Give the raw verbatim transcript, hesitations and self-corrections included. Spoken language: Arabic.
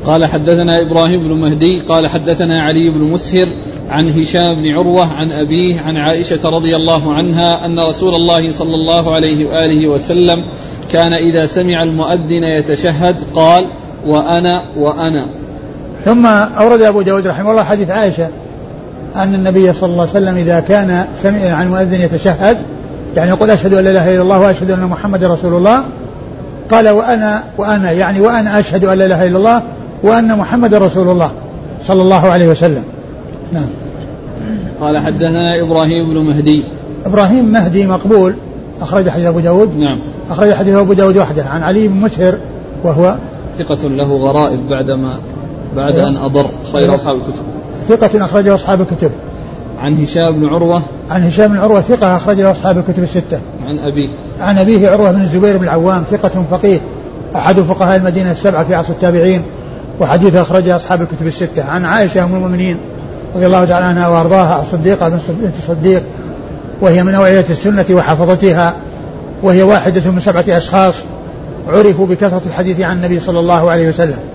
قال حدثنا إبراهيم بن مهدي قال حدثنا علي بن مسهر عن هشام بن عروة عن أبيه عن عائشة رضي الله عنها أن رسول الله صلى الله عليه وآله وسلم كان إذا سمع المؤذن يتشهد قال وأنا وأنا. ثم أورد أبو داود رحمه الله حديث عائشة أن النبي صلى الله عليه وسلم إذا كان سمع عن المؤذن يتشهد يعني يقول أشهد أن لا إله إلا الله وأشهد أن محمد رسول الله قال وأنا وأنا يعني وأنا أشهد أن لا إله إلا الله وأن محمد رسول الله صلى الله عليه وسلم. نعم. قال حدثنا إبراهيم بن مهدي. إبراهيم مهدي مقبول أخرج حديث أبو داود. نعم. أخرج حديث أبو داود وحده عن علي بن مسهر وهو ثقة له غرائب بعدما بعد أن أضر خير أصحاب الكتب. ثقة أخرجه أصحاب الكتب. عن هشام بن عروة. عن هشام بن عروة ثقة أخرجه أصحاب الكتب الستة. عن أبيه. عن أبيه عروة بن الزبير بن العوام ثقة فقيه أحد فقهاء المدينة السبعة في عصر التابعين وحديث أخرجه أصحاب الكتب الستة. عن عائشة أم المؤمنين رضي الله تعالى عنها وأرضاها الصديقة بنت الصديق وهي من أوعية السنة وحفظتها وهي واحدة من سبعة أشخاص عرفوا بكثرة الحديث عن النبي صلى الله عليه وسلم.